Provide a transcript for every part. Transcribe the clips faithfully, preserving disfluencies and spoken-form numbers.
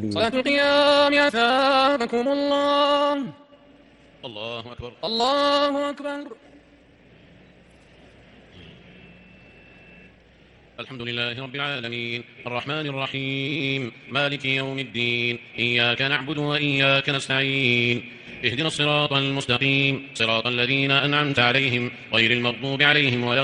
صلاة القيام أثابكم الله. الله أكبر الله أكبر. الحمد لله رب العالمين الرحمن الرحيم مالك يوم الدين إياك نعبد وإياك نستعين اهدنا الصراط المستقيم صراط الذين أنعمت عليهم غير المغضوب عليهم ولا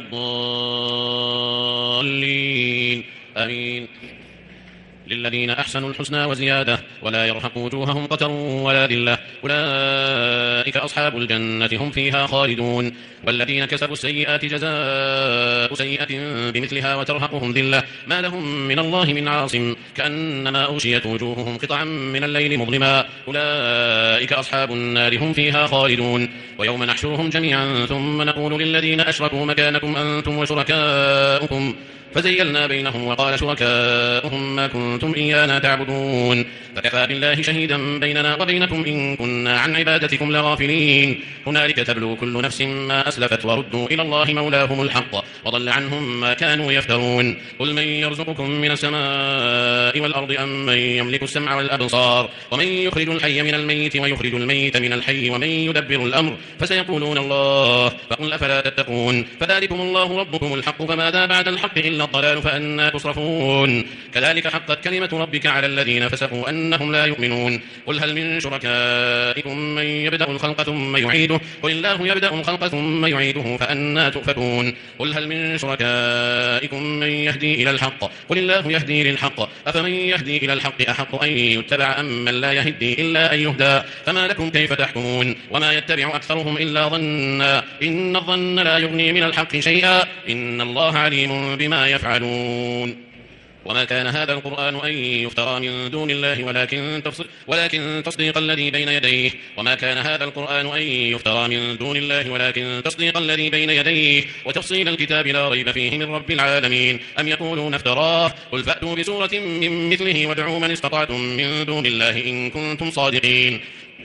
الضالين آمين. للذين أحسنوا الحسنى وزيادة ولا يرهق وجوههم قتر ولا ذلة أولئك أصحاب الجنة هم فيها خالدون. والذين كسبوا السيئات جزاء سيئة بمثلها وترهقهم ذلة ما لهم من الله من عاصم كأنما أغشيت وجوههم قطعا من الليل مظلما أولئك أصحاب النار هم فيها خالدون. ويوم نحشرهم جميعا ثم نقول للذين أشركوا مكانكم أنتم وشركاؤكم فزيلنا بينهم وقال شركاؤهم ما كنتم إيانا تعبدون فكفى بالله شهيدا بيننا وبينكم إن كنا عن عبادتكم لغافلين. هنالك تبلو كل نفس ما أسلفت وردوا إلى الله مولاهم الحق وضل عنهم ما كانوا يفترون. قل من يرزقكم من السماء والأرض أم من يملك السمع والأبصار ومن يخرج الحي من الميت ويخرج الميت من الحي ومن يدبر الأمر فسيقولون الله فقل أفلا تتقون. فذلكم الله ربكم الحق فماذا بعد الحق إلا الضلال فأنا تصرفون. كذلك حقت كلمة ربك على الذين فسقوا أنهم لا يؤمنون. قل هل من شركائكم من يبدأ الخلق ثم يعيده قل الله يبدأ الخلق ثم يعيده فأنا تؤفكون. قل هل من شركائكم من يهدي إلى الحق قل الله يهدي للحق أفمن يهدي إلى الحق أحق أن يتبع أم من لا يهدي إلا أن يهدى فما لكم كيف تحكمون. وما يتبع أكثرهم إلا ظنا إن الظن لا يغني من الحق شيئا إن الله عليم بما يفعلون. وما كان هذا القرآن أن يفترى من دون الله ولكن ولكن تصديق الذي بين يديه وما كان هذا القرآن أن يفترى من دون الله ولكن تصديق الذي بين يديه وتفصيل الكتاب لا ريب فيه من رب العالمين. أم يقولون افتراه قل فأتوا بسورة من مثله وادعوا من استطعتم من دون الله إن كنتم صادقين.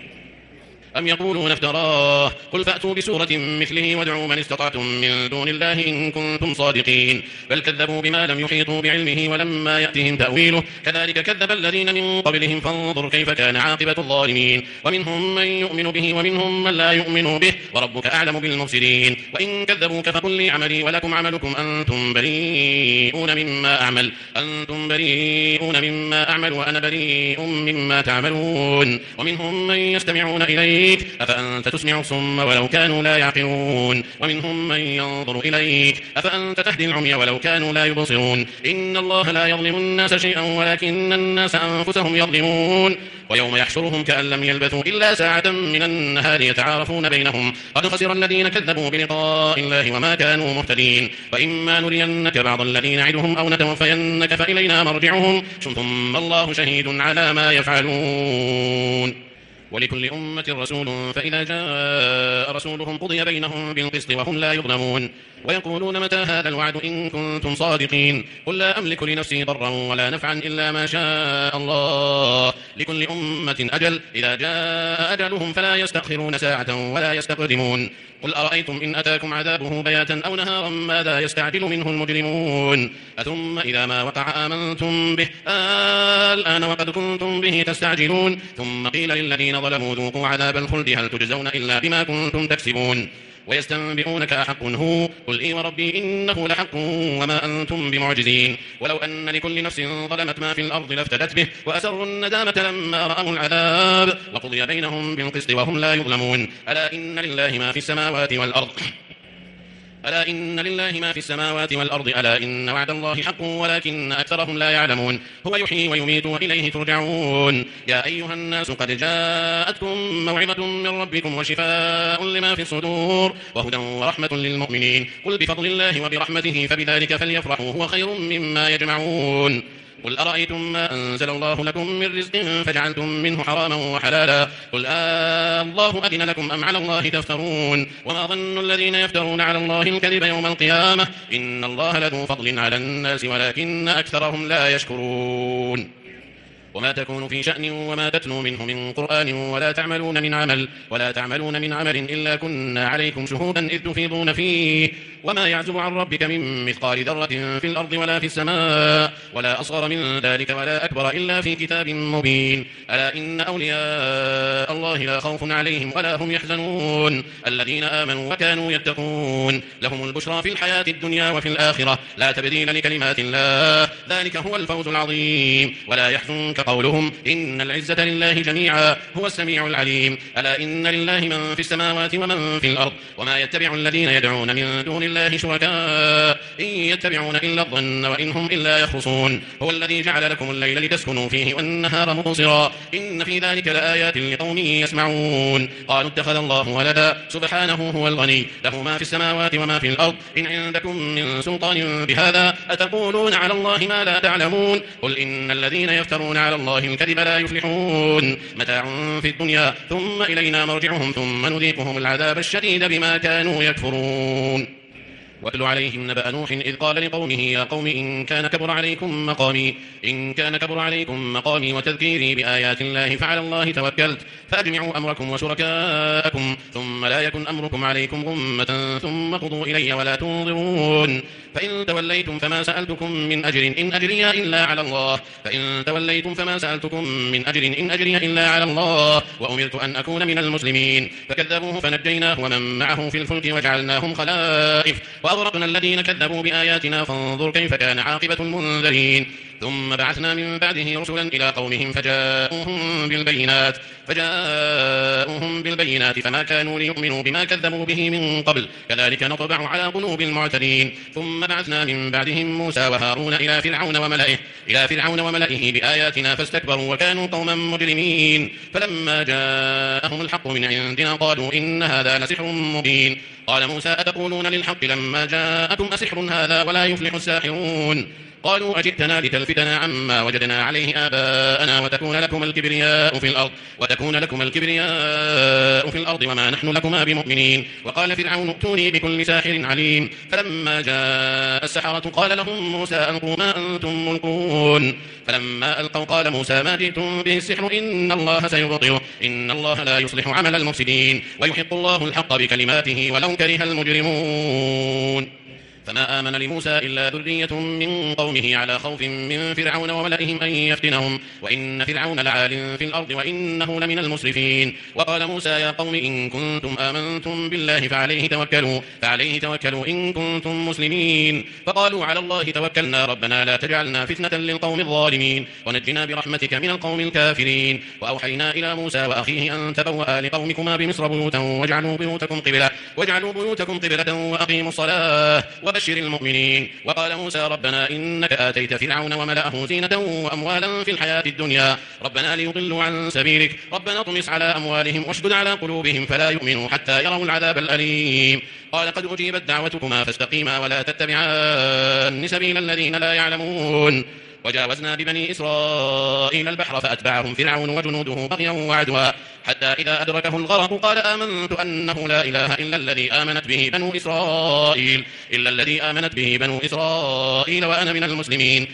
أم يقولون افتراه قل فأتوا بسورة مثله وادعوا من استطعتم من دون الله إن كنتم صادقين. بل كذبوا بما لم يحيطوا بعلمه ولما يأتهم تأويله كذلك كذب الذين من قبلهم فانظر كيف كان عاقبة الظالمين. ومنهم من يؤمن به ومنهم من لا يؤمن به وربك أعلم بالمفسدين. وإن كذبوك فقل لي عملي ولكم عملكم أنتم بريئون مما أعمل أنتم بريئون مما أعمل وأنا بريء مما تعملون. ومنهم من يستمعون إليه أفأنت تسمع الصم ولو كانوا لا يعقلون. ومنهم من ينظر إليك أفأنت تهدي العمي ولو كانوا لا يبصرون. إن الله لا يظلم الناس شيئا ولكن الناس أنفسهم يظلمون. ويوم يحشرهم كأن لم يلبثوا إلا ساعة من النهار يتعارفون بينهم قد خسر الذين كذبوا بلقاء الله وما كانوا مهتدين. وإما نرينك بعض الذين نعدهم أو نتوفينك فإلينا مرجعهم ثم الله شهيد على ما يفعلون. ولكل أمة رسول فإذا جاء رسولهم قضي بينهم بالقسط وهم لا يظلمون. ويقولون متى هذا الوعد إن كنتم صادقين قل لا أملك لنفسي ضرا ولا نفعا إلا ما شاء الله لكل أمة أجل إذا جاء أجلهم فلا يستأخرون ساعة ولا يستقدمون. قل أرأيتم إن أتاكم عذابه بياتا أو نهارا ماذا يستعجل منه المجرمون أثم إذا ما وقع آمنتم به الآن وقد كنتم به تستعجلون. ثم قيل للذين ظلموا ذوقوا عذاب الخلد هل تجزون إلا بما كنتم تكسبون. ويستنبئونك أحق هو قل إي وربي إنه لحق وما أنتم بمعجزين. ولو أن لكل نفس ظلمت ما في الأرض لافتدت به وأسروا الندامة لما رأوا العذاب وقضي بينهم بالقسط وهم لا يظلمون. ألا إن لله ما في السماوات والأرض ألا إن لله ما في السماوات والأرض ألا إن وعد الله حق ولكن أكثرهم لا يعلمون. هو يحيي ويميت وإليه ترجعون. يا أيها الناس قد جاءتكم موعظة من ربكم وشفاء لما في الصدور وهدى ورحمة للمؤمنين. قل بفضل الله وبرحمته فبذلك فليفرحوا هو خير مما يجمعون. قل أرأيتم ما أنزل الله لكم من رزق فجعلتم منه حراما وحلالا قل آه الله أذن لكم أم على الله تفترون. وما ظن الذين يفترون على الله الكذب يوم القيامة إن الله لذو فضل على الناس ولكن أكثرهم لا يشكرون. وما تكون في شأن وما تتلو منه من قرآن ولا تعملون من عمل ولا تعملون من عمل إلا كنا عليكم شهودا إذ تفيضون فيه وما يعزب عن ربك من مثقال ذرة في الأرض ولا في السماء ولا أصغر من ذلك ولا أكبر إلا في كتاب مبين ألا إن أولياء الله لا خوف عليهم ولا هم يحزنون الذين آمنوا وكانوا يتقون لهم البشرى في الحياة الدنيا وفي الآخرة لا تبديل لكلمات الله ذلك هو الفوز العظيم ولا يحزنك قولهم إن العزة لله جميعا هو السميع العليم ألا إن لله من في السماوات ومن في الأرض وما يتبع الذين يدعون من دون الله شركاء إن يتبعون إلا الظن وإن هم إلا يخرصون هو الذي جعل لكم الليل لتسكنوا فيه والنهار مبصرا إن في ذلك لآيات لقوم يسمعون قالوا اتخذ الله ولدا سبحانه هو الغني له ما في السماوات وما في الأرض إن عندكم من سلطان بهذا أتقولون على الله ما لا تعلمون قل إن الذين يفترون على الله الكذب لا يفلحون متاع في الدنيا ثم إلينا مرجعهم ثم نذيقهم العذاب الشديد بما كانوا يكفرون واتل عليهم نبأ نوح إذ قال لقومه يا قوم إن كان كبر عليكم مقامي إن كان كبر عليكم مقامي وتذكيري بآيات الله فعلى الله توكلت فأجمعوا أمركم وشركاءكم ثم لا يكن أمركم عليكم غمة ثم قضوا إلي ولا تنظرون فإن توليتم فما سألتكم من أجر إن أجري إلا على الله فإن توليتم فما سألتكم من أجر إن أجري إلا على الله وأمرت أن أكون من المسلمين فكذبوه فنجيناه ومن معه في الفلك وجعلناهم خلائف وأغرقنا الذين كذبوا بآياتنا فانظر كيف كان عاقبة المنذرين ثم بعثنا من بعده رسلا إلى قومهم فجاءوهم بالبينات فجاءوهم بالبينات فما كانوا ليؤمنوا بما كذبوا به من قبل كذلك نطبع على قلوب المعتدين ثم بعثنا من بعدهم موسى وهارون إلى فرعون وملئه إلى فرعون وملئه بآياتنا فاستكبروا وكانوا قوما مجرمين فلما جاءهم الحق من عندنا قالوا إن هذا لسحر مبين قال موسى أتقولون للحق لما جاءكم أسحر هذا ولا يفلح الساحرون قالوا أجئتنا لتلفتنا عما وجدنا عليه آباءنا وتكون لكم الكبرياء في الأرض وتكون لكم الكبرياء في الأرض وما نحن لكما بمؤمنين وقال فرعون ائتوني بكل ساحر عليم فلما جاء السحرة قال لهم موسى ألقوا ما أنتم ملقون فلما ألقوا قال موسى ما جئتم به السحر إن الله سيبطله إن الله لا يصلح عمل المفسدين ويحق الله الحق بكلماته ولو كره المجرمون فما آمن لموسى إلا ذرية من قومه على خوف من فرعون وملئهم أن يفتنهم وإن فرعون لعال في الأرض وإنه لمن المسرفين وقال موسى يا قوم إن كنتم آمنتم بالله فعليه توكلوا فعليه توكلوا إن كنتم مسلمين فقالوا على الله توكلنا ربنا لا تجعلنا فتنة للقوم الظالمين ونجنا برحمتك من القوم الكافرين وأوحينا إلى موسى وأخيه أن تبوأ لقومكما بمصر بيوتا واجعلوا بيوتكم قبلة واجعلوا بيوتكم قبلة وأقيموا الصلاة وبشر المؤمنين وقال موسى ربنا إنك آتيت فرعون وملأه زينة وأموالا في الحياة الدنيا ربنا ليضلوا عن سبيلك ربنا اطمس على أموالهم واشدد على قلوبهم فلا يؤمنوا حتى يروا العذاب الأليم قال قد أجيبت دعوتكما فاستقيما ولا تتبعان سبيل الذين لا يعلمون وجاوزنا ببني إسرائيل البحر فأتبعهم فرعون وجنوده بغيا وعدوا حتى إذا أدركه الغرق قال آمنت أنه لا إله إلا الذي آمنت به بنو إسرائيل إلا الذي آمنت به بنو إسرائيل وأنا من المسلمين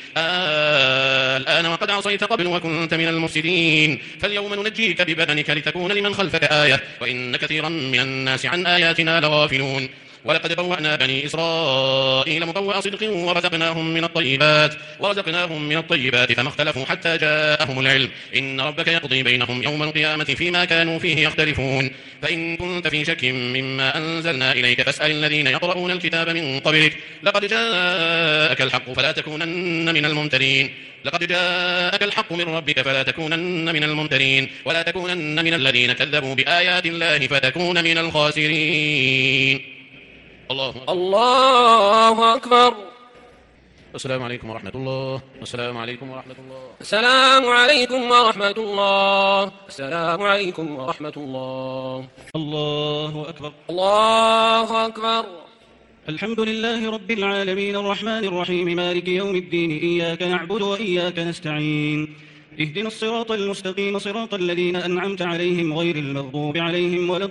الآن وقد عصيت قبل وكنت من المفسدين فاليوم ننجيك ببدنك لتكون لمن خلفك آية وإن كثيرا من الناس عن آياتنا لغافلون ولقد بوأنا بني إسرائيل مبوأ صدق ورزقناهم من الطيبات ورزقناهم من الطيبات فما اختلفوا حتى جاءهم العلم إن ربك يقضي بينهم يوم القيامة فيما كانوا فيه يختلفون فإن كنت في شك مما أنزلنا إليك فاسأل الذين يقرؤون الكتاب من قبلك لقد جاءك الحق فلا تكونن من الممترين لقد جاءك الحق من ربك فلا تكونن من الممترين ولا تكونن من الذين كذبوا بآيات الله فتكون من الخاسرين. الله أكبر. الله أكبر. السلام عليكم ورحمة الله. السلام عليكم ورحمة الله. السلام عليكم ورحمة الله. السلام عليكم ورحمة الله. الله أكبر. الله أكبر. الحمد لله رب العالمين الرحمن الرحيم مالك يوم الدين إياك نعبد وإياك نستعين اهدنا الصراط المستقيم صراط الذين أنعمت عليهم غير المغضوب عليهم ولا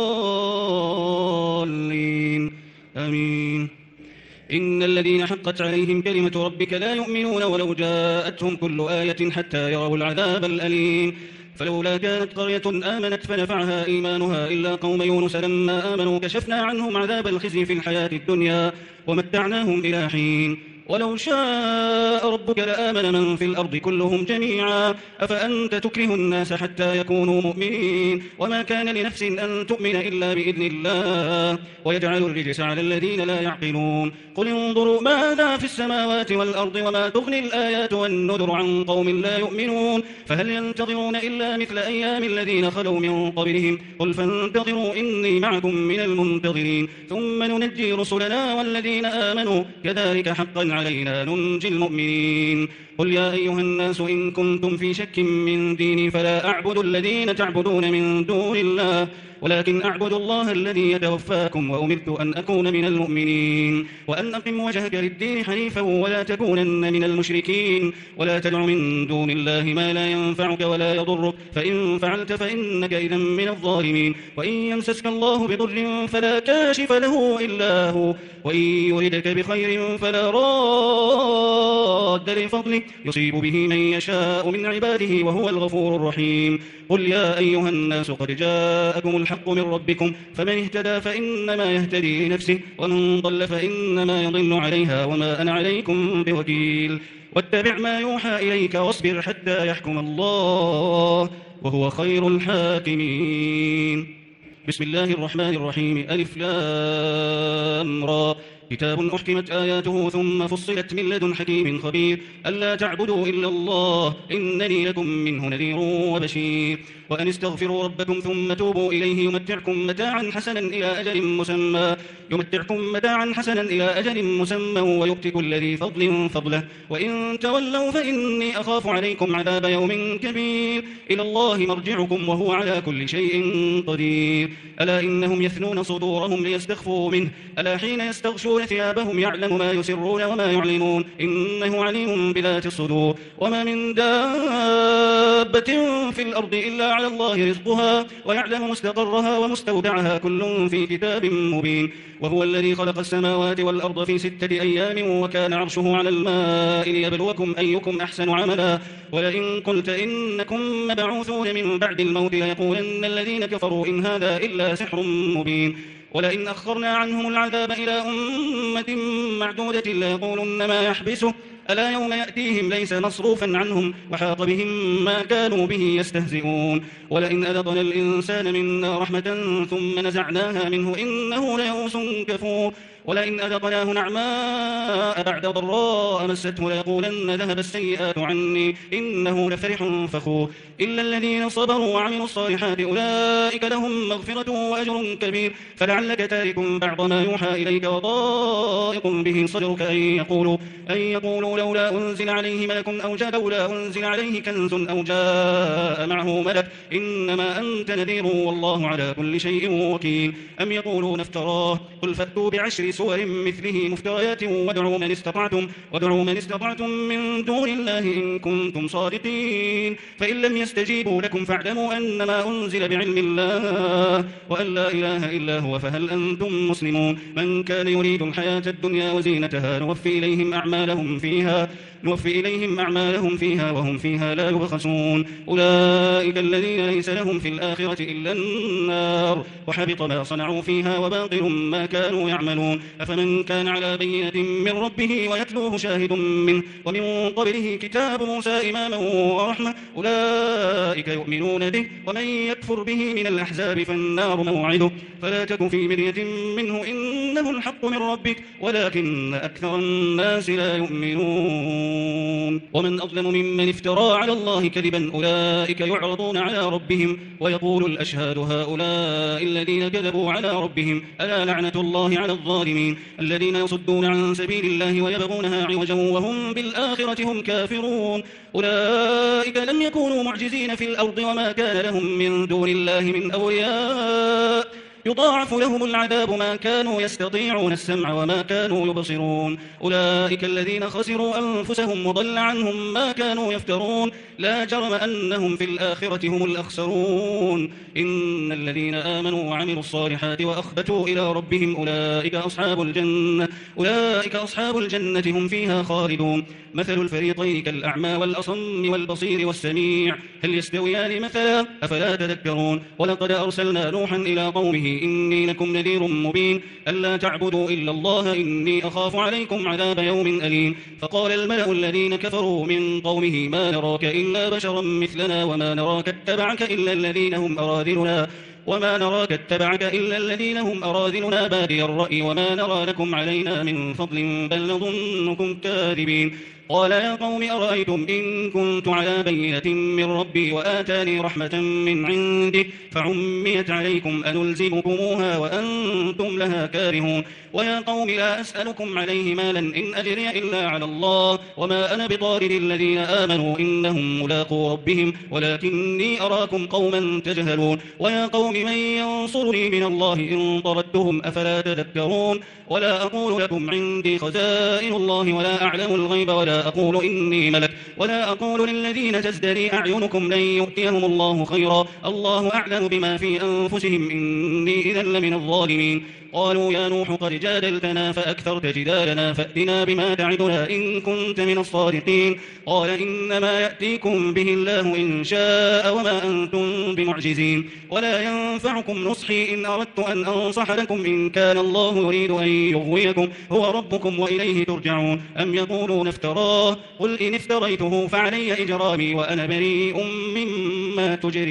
الضالين آمين. إن الذين حقت عليهم كلمة ربك لا يؤمنون ولو جاءتهم كل آية حتى يروا العذاب الأليم فلولا كانت قرية آمنت فنفعها إيمانها إلا قوم يونس لما آمنوا كشفنا عنهم عذاب الخزي في الحياة الدنيا ومتعناهم إلى حين ولو شاء ربك لآمن من في الأرض كلهم جميعا أفأنت تكره الناس حتى يكونوا مؤمنين وما كان لنفس أن تؤمن إلا بإذن الله ويجعل الرجس على الذين لا يعقلون قل انظروا ماذا في السماوات والأرض وما تغني الآيات والنذر عن قوم لا يؤمنون فهل ينتظرون إلا مثل أيام الذين خلوا من قبلهم قل فانتظروا إني معكم من المنتظرين ثم ننجي رسلنا والذين آمنوا كذلك حقا علينا ننجي المؤمنين قل يا أيها الناس إن كنتم في شك من ديني فلا أعبد الذين تعبدون من دون الله ولكن أعبد الله الذي يتوفاكم وأمرت أن أكون من المؤمنين وأن أقم وجهك للدين حنيفا ولا تكونن من المشركين ولا تدع من دون الله ما لا ينفعك ولا يضرك فإن فعلت فإنك إذا من الظالمين وإن يمسسك الله بضر فلا كاشف له إلا هو وإن يردك بخير فلا راد لفضله يصيب به من يشاء من عباده وهو الغفور الرحيم قل يا أيها الناس قد جاءكم الحق من ربكم فمن اهتدى فإنما يهتدي لنفسه ومن ضل فإنما يضل عليها وما أنا عليكم بوكيل واتبع ما يوحى إليك واصبر حتى يحكم الله وهو خير الحاكمين بسم الله الرحمن الرحيم ألف لام را كتاب أحكمت آياته ثم فصلت من لدن حكيم خبير ألا تعبدوا إلا الله إنني لكم منه نذير وبشير وأن استغفروا ربكم ثم توبوا إليه يمتعكم متاعا حسنا إلى أجل مسمى يمتعكم متاعا حسنا إلى أجل مسمى ويؤتي كل ذي فضل فضله وإن تولوا فإني أخاف عليكم عذاب يوم كبير إلى الله مرجعكم وهو على كل شيء قدير ألا إنهم يثنون صدورهم ليستخفوا منه ألا حين يستغشون ثيابهم يعلم ما يسرون وما يعلنون إنه عليم بذات الصدور وما من دابة في الأرض إلا على الله رزقها ويعلم مستقرها ومستودعها كل في كتاب مبين وهو الذي خلق السماوات والأرض في ستة أيام وكان عرشه على الماء ليبلوكم أيكم أحسن عملا ولئن قلت إنكم مبعوثون من بعد الموت ليقولن الذين كفروا إن هذا إلا سحر مبين ولئن أخرنا عنهم العذاب إلى أمة معدودة ليقولن ما يحبسه ألا يوم يأتيهم ليس مصروفا عنهم وحاق بهم ما كانوا به يستهزئون ولئن أذقنا الإنسان منا رحمة ثم نزعناها منه إنه ليئوس كفور ولئن أذقناه نعماء بعد ضراء مسته ليقولن ذهب السيئات عني إنه لفرح فخور إلا الذين صبروا وعملوا الصالحات أولئك لهم مغفرة وأجر كبير فلعلك تارك بعض ما يوحى إليك وضائق به صدرك أن يقولوا, أن يقولوا لولا أنزل عليه ملك أو جاء لولا أنزل عليه كنز أو جاء معه ملك إنما أنت نذير والله على كل شيء وكيل أم يقولون افتراه قل فأتوا بعشر سور مثله مفتريات وادعوا من استطعتم وادعوا من استطعتم من دون الله إن كنتم صادقين فإن لم يستجيبوا لكم فاعلموا أنما أنزل بعلم الله وأن لا إله إلا هو فهل أنتم مسلمون من كان يريد الحياة الدنيا وزينتها نوفي إليهم أعمالهم فيها نوفي إليهم أعمالهم فيها وهم فيها لا يبخسون أولئك الذين ليس لهم في الآخرة إلا النار وحبط ما صنعوا فيها وباطل ما كانوا يعملون أفمن كان على بينة من ربه ويتلوه شاهد منه ومن قبله كتاب موسى إماما ورحمة أولئك يؤمنون به ومن يكفر به من الأحزاب فالنار موعده فلا تك في مرية منه إنه الحق من ربك ولكن أكثر الناس لا يؤمنون ومن أظلم ممن افترى على الله كذبا أولئك يعرضون على ربهم ويقول الأشهاد هؤلاء الذين كذبوا على ربهم ألا لعنة الله على الظالمين الذين يصدون عن سبيل الله ويبغونها عوجا وهم بالآخرة هم كافرون أولئك لم يكونوا معجزين في الأرض وما كان لهم من دون الله من أولياء يضاعف لهم العذاب ما كانوا يستطيعون السمع وما كانوا يبصرون أولئك الذين خسروا أنفسهم وضل عنهم ما كانوا يفترون لا جرم أنهم في الآخرة هم الأخسرون إن الذين آمنوا وعملوا الصالحات وأخبتوا إلى ربهم أولئك أصحاب الجنة أولئك أصحاب الجنة هم فيها خالدون مثل الفريقين كالأعمى والأصم والبصير والسميع هل يستويان مثلا أفلا تذكرون ولقد أرسلنا نوحا إلى قومه إني لكم نذير مبين ألا تعبدوا إلا الله إني أخاف عليكم عذاب يوم أليم فقال الملأ الذين كفروا من قومه ما نراك إلا بشرا مثلنا وما نراك اتبعك إلا الذين هم أراذلنا وما نراك اتبعك إلا الذين هم أراذلنا بادي الرأي وما نرى لكم علينا من فضل بل نظنكم كاذبين قال يا قوم أرأيتم إن كنت على بينة من ربي وآتاني رحمة من عنده فعميت عليكم أنلزمكموها وأنتم لها كارهون ويا قوم لا أسألكم عليه مالا إن أجري إلا على الله وما أنا بطارد الذين آمنوا إنهم ملاقو ربهم ولكني أراكم قوما تجهلون ويا قوم من ينصرني من الله إن طردتهم أفلا تذكرون ولا أقول لكم عندي خزائن الله ولا أعلم الغيب ولا أقول إني ملك ولا أقول للذين تزدري أعينكم لن يؤتيهم الله خيرا الله أعلم بما في أنفسهم إني إذا لمن الظالمين قالوا يا نوح قد جادلتنا فأكثرت جدالنا فأتنا بما تعدنا إن كنت من الصادقين قال إنما يأتيكم به الله إن شاء وما أنتم بمعجزين ولا ينفعكم نصحي إن أردت أن أنصح لكم إن كان الله يريد أن يغويكم هو ربكم وإليه ترجعون أم يقولون افتراه قل إن افتريته فعلي إجرامي وأنا بريء مما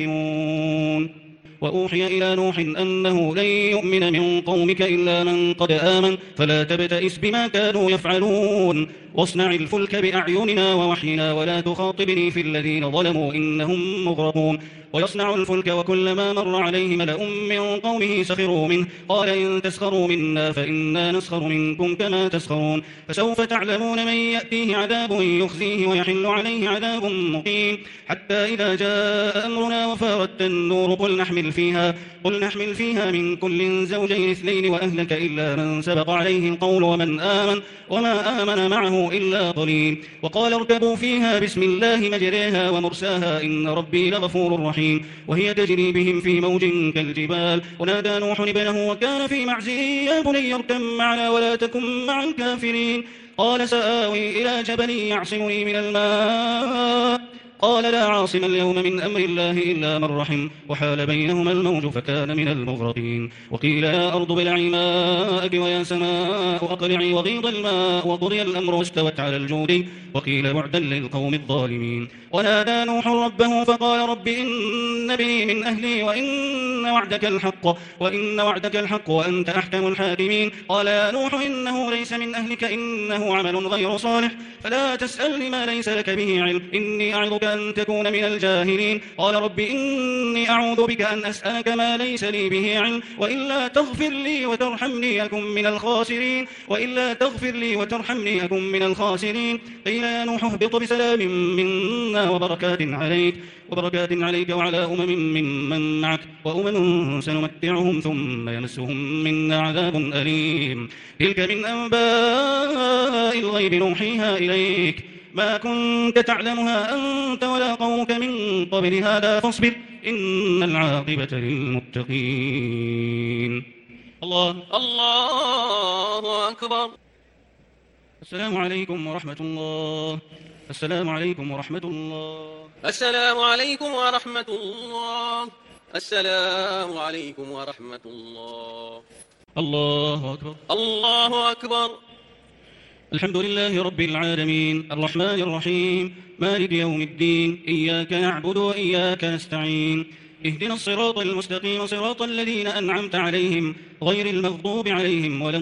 تجرمون وأوحي إلى نوح أنه لن يؤمن من قومك إلا من قد آمن فلا تبتئس بما كانوا يفعلون واصنع الفلك بأعيننا ووحينا ولا تخاطبني في الذين ظلموا إنهم مغرقون ويصنع الفلك وكلما مر عليه ملأ من قومه سخروا منه قال إن تسخروا منا فإنا نسخر منكم كما تسخرون فسوف تعلمون من يأتيه عذاب يخزيه ويحل عليه عذاب مقيم حتى إذا جاء أمرنا وفارت النور قل نحمل فيها قل نحمل فيها من كل زوجين اثنين وأهلك إلا من سبق عليه القول ومن آمن وما آمن معه إلا قليل وقال اركبوا فيها بسم الله مجريها ومرساها إن ربي لغفور رحيم وهي تجري بهم في موج كالجبال ونادى نوح ابنه وكان في معزل يا بني اركب معنا ولا تكن مع الكافرين قال سآوي إلى جبل يعصمني من الماء قال لا عاصم اليوم من أمر الله إلا من رحم وحال بينهما الموج فكان من المغرقين وقيل يا أرض ابلعي ماءك ويا سماء أقلعي وغيض الماء وقضي الأمر واستوت على الجود وقيل بعدا للقوم الظالمين ونادى نوح ربه فقال رب إن ابني من أهلي وإن وعدك الحق وإن وعدك الحق وأنت أحكم الحاكمين قال يا نوح إنه ليس من أهلك إنه عمل غير صالح فلا تسألني ما ليس لك به علم إني أعظك أن تكون من الجاهلين قال رب إني أعوذ بك أن أسألك ما ليس لي به علم وإلا تغفر لي وترحمني أكن من الخاسرين وإلا تغفر لي وترحمني أكن من الخاسرين قيل يا نوح اهبط بسلام منا وبركات عليك وبركات عليك وعلى أمم ممن معك وأمم سنمتعهم ثم يمسهم منا عذاب أليم تلك من أنباء الغيب نوحيها إليك ما كنت تعلمها أنت ولا قومك من قبل هذا فاصبر إن العاقبة للمتقين الله الله أكبر. السلام عليكم ورحمة الله. السلام عليكم ورحمة الله. السلام عليكم ورحمة الله. السلام عليكم ورحمة الله. الله أكبر. الله أكبر. الحمد لله رب العالمين الرحمن الرحيم مالك يوم الدين إياك نعبد وإياك نستعين اهدنا الصراط المستقيم صراط الذين أنعمت عليهم غير المغضوب عليهم ولا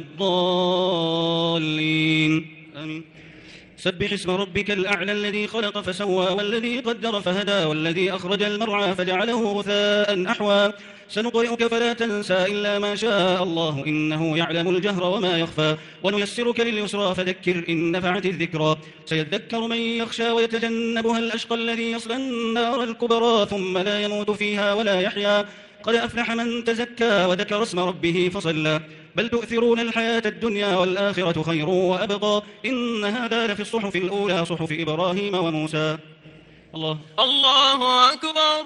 الضالين آمين. سبح اسم ربك الأعلى الذي خلق فسوى والذي قدر فهدى والذي أخرج المرعى فجعله غثاء أحوى سنقرئك فلا تنسى إلا ما شاء الله إنه يعلم الجهر وما يخفى ونيسرك لليسرى فذكر إن نفعت الذكرى سيذكر من يخشى ويتجنبها الأشقى الذي يصلى النار الكبرى ثم لا يموت فيها ولا يحيا قد أفلح من تزكى وذكر اسم ربه فصلى بل تؤثرون الحياة الدنيا والآخرة خير وأبقى إن هذا لفي الصحف الأولى صحف إبراهيم وموسى. الله الله أكبر.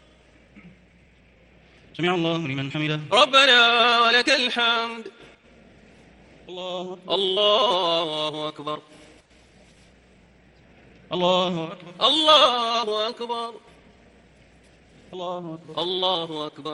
سمع الله لمن حمده ربنا ولك الحمد. الله الله أكبر. الله أكبر. الله أكبر. الله أكبر. الله أكبر.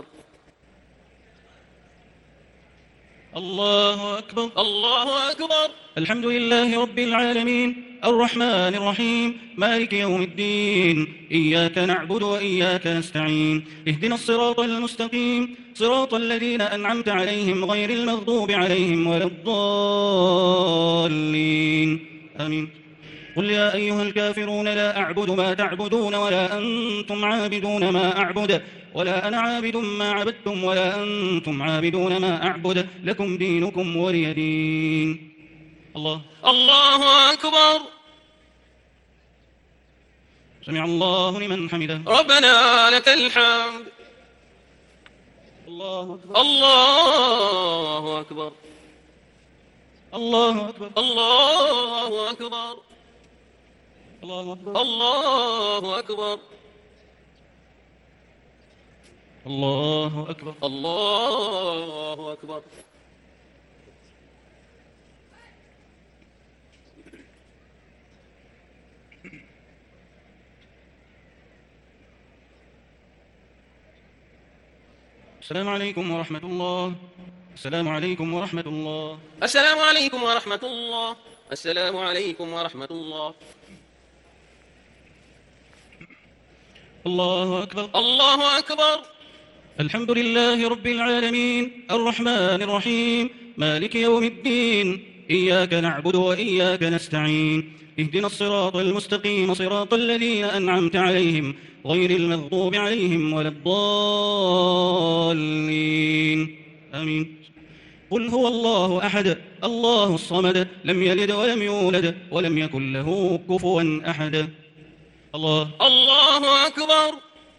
الله أكبر. الله أكبر. الحمد لله رب العالمين الرحمن الرحيم مالك يوم الدين إياك نعبد وإياك نستعين اهدنا الصراط المستقيم صراط الذين أنعمت عليهم غير المغضوب عليهم ولا الضالين آمين. قل يا أيها الكافرون لا أعبد ما تعبدون ولا أنتم عابدون ما أعبد ولا أنا عابد ما عبدتم ولا أنتم عابدون ما أعبد لكم دينكم ولي دين. الله الله أكبر. سمع الله لمن حمده. ربنا لك الحمد. الله أكبر. الله أكبر. الله أكبر. الله أكبر. الله أكبر. الله أكبر. الله أكبر. الله أكبر. السلام عليكم ورحمة الله. السلام عليكم ورحمة الله. السلام عليكم ورحمة الله. السلام عليكم ورحمة الله. الله أكبر. الله أكبر. الحمد لله رب العالمين الرحمن الرحيم مالك يوم الدين إياك نعبد وإياك نستعين اهدنا الصراط المستقيم صراط الذين أنعمت عليهم غير المغضوب عليهم ولا الضالين آمين. قل هو الله أحد الله الصمد لم يلد ولم يولد ولم يكن له كفوا أحد. الله الله أكبر.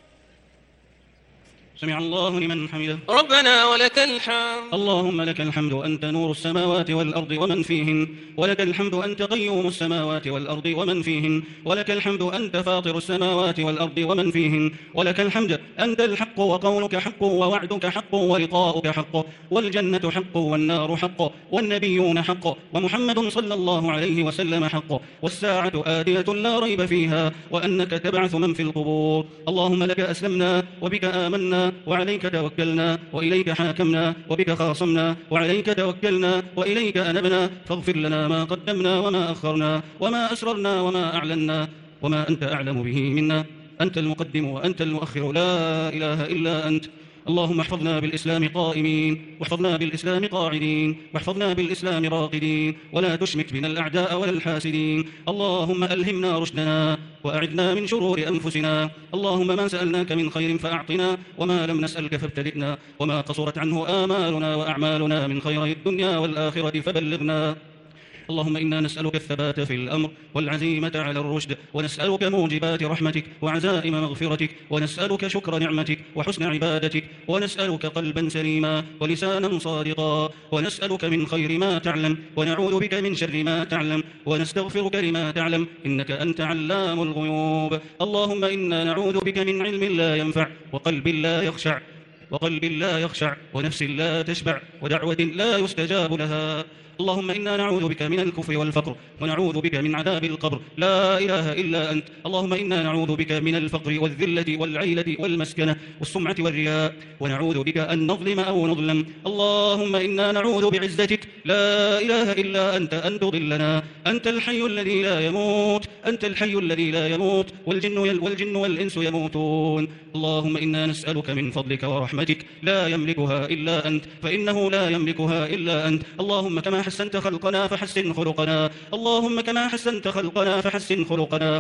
سمع الله لمن حمده. ربنا ولك الحمد. اللهم لك الحمد أنت نور السماوات والأرض ومن فيهن ولك الحمد أنت قيوم السماوات والأرض ومن فيهن ولك الحمد أنت فاطر السماوات والأرض ومن فيهن ولك الحمد أنت الحق وقولك حق ووعدك حق ولقاؤك حق والجنة حق والنار حق والنبيون حق ومحمد صلى الله عليه وسلم حق والساعة آتية لا ريب فيها وأنك تبعث من في القبور. اللهم لك أسلمنا وبك آمنا وعليك توكلنا وإليك حاكمنا وبك خاصمنا وعليك توكلنا وإليك أنبنا فاغفر لنا ما قدمنا وما أخرنا وما أسررنا وما أعلنا وما أنت أعلم به منا. أنت المقدم وأنت المؤخر لا إله إلا أنت. اللهم احفظنا بالإسلام قائمين واحفظنا بالإسلام قاعدين واحفظنا بالإسلام راقدين ولا تشمت بنا الأعداء ولا الحاسدين. اللهم ألهمنا رشدنا وأعذنا من شرور أنفسنا. اللهم ما سألناك من خير فأعطنا وما لم نسألك فابتدئنا وما قصرت عنه آمالنا وأعمالنا من خيري الدنيا والآخرة فبلغنا. اللهم إنا نسألك الثبات في الأمر والعزيمة على الرشد ونسألك موجبات رحمتك وعزائم مغفرتك ونسألك شكر نعمتك وحسن عبادتك ونسألك قلبا سليما ولسانا صادقا ونسألك من خير ما تعلم ونعوذ بك من شر ما تعلم ونستغفرك لما تعلم إنك أنت علام الغيوب. اللهم إنا نعوذ بك من علم لا ينفع وقلب لا يخشع وقلب لا يخشع ونفس لا تشبع ودعوة لا يستجاب لها. اللهم إنا نعوذ بك من الكفر والفقر ونعوذ بك من عذاب القبر لا إله إلا أنت. اللهم إنا نعوذ بك من الفقر والذلة والعيلة والمسكنة والسمعة والرياء ونعوذ بك أن نظلم أو نظلم. اللهم إنا نعوذ بعزتك لا إله إلا أنت أن تضلنا. أنت الحي الذي لا يموت أنت الحي الذي لا يموت والجن, والجن والإنس يموتون. اللهم إنا نسألك من فضلك ورحمتك لا يملكها إلا أنت فإنه لا يملكها إلا أنت. اللهم كما حسنت خلقنا فحسن خلقنا. اللهم كما حسنت خلقنا فحسن خلقنا.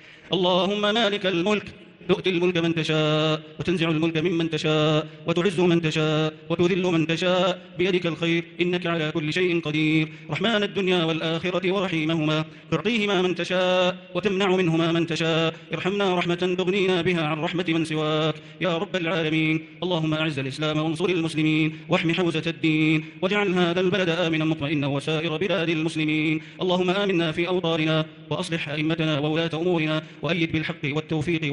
اللهم مالك الملك تؤتي الملك من تشاء وتنزع الملك ممن تشاء وتعز من تشاء وتذل من تشاء بيدك الخير إنك على كل شيء قدير. رحمن الدنيا والآخرة ورحيمهما تعطيهما من تشاء وتمنع منهما من تشاء. ارحمنا رحمة تغنينا بها عن رحمة من سواك يا رب العالمين. اللهم أعز الإسلام وانصر المسلمين واحم حوزة الدين واجعل هذا البلد آمنا مطمئنا وسائر بلاد المسلمين. اللهم آمنا في أوطاننا وأصلح أئمتنا وولاة أمورنا وأيد بالحق والتوفيق والتسديد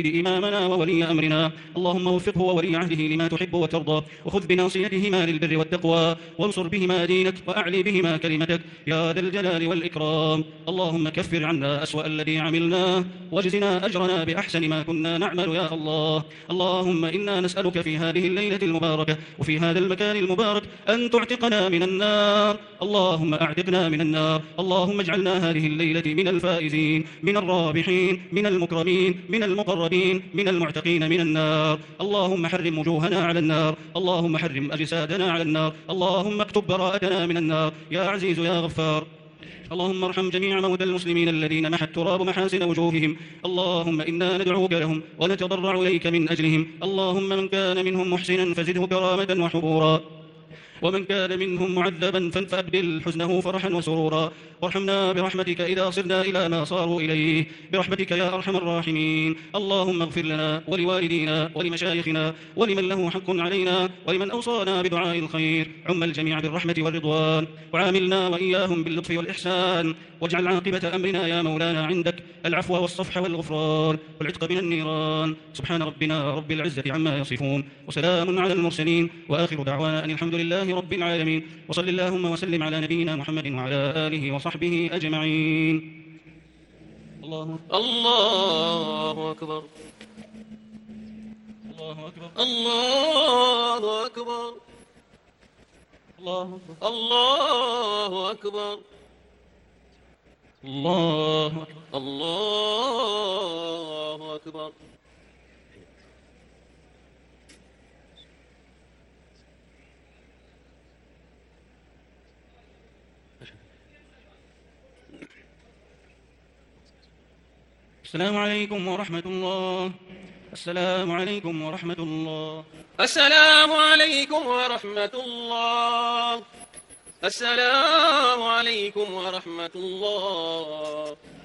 إمامنا وولي أمرنا، اللهم وفقه وولي عهده لما تحب وترضى، وخذ بناصيتهما للبر والتقوى، وانصر بهما دينك وأعلي بهما كلمتك يا ذا الجلال والإكرام. اللهم كفر عنا أسوأ الذي عملناه، واجزنا أجرنا بأحسن ما كنا نعمل يا الله. اللهم إنا نسألك في هذه الليلة المباركة وفي هذا المكان المبارك أن تعتقنا من النار، اللهم أعتقنا من النار. اللهم اجعلنا هذه الليلة من الفائزين، من الرابحين، من المكرمين، من المقربين، من المعتقين من النار. اللهم حرم وجوهنا على النار، اللهم حرم أجسادنا على النار، اللهم اكتب براءتنا من النار يا عزيز يا غفار. اللهم ارحم جميع موتى المسلمين الذين محى التراب محاسن وجوههم، اللهم إنا ندعوك لهم ونتضرع إليك من أجلهم. اللهم من كان منهم محسنا فزده كرامة وحبورا، ومن كان منهم معذبا فأبدل حزنه فرحا وسرورا. وارحمنا برحمتك إذا صرنا إلى ما صاروا إليه برحمتك يا أرحم الراحمين. اللهم اغفر لنا ولوالدينا ولمشايخنا ولمن له حق علينا ولمن أوصانا بدعاء الخير، عم الجميع بالرحمة والرضوان، وعاملنا وإياهم باللطف والإحسان، واجعل عاقبة أمرنا يا مولانا عندك العفو والصفح والغفران والعتق من النيران. سبحان ربنا رب العزة عما يصفون، وسلام على المرسلين، وآخر دعوانا أن الحمد لله رب العالمين. وصل اللهم وسلم على نبينا محمد وعلى آله وصحبه أجمعين. الله الله أكبر الله أكبر الله أكبر الله أكبر الله أكبر الله أكبر الله أكبر. السلام عليكم ورحمة الله. السلام عليكم ورحمة الله. السلام عليكم ورحمة الله. السلام عليكم ورحمة الله.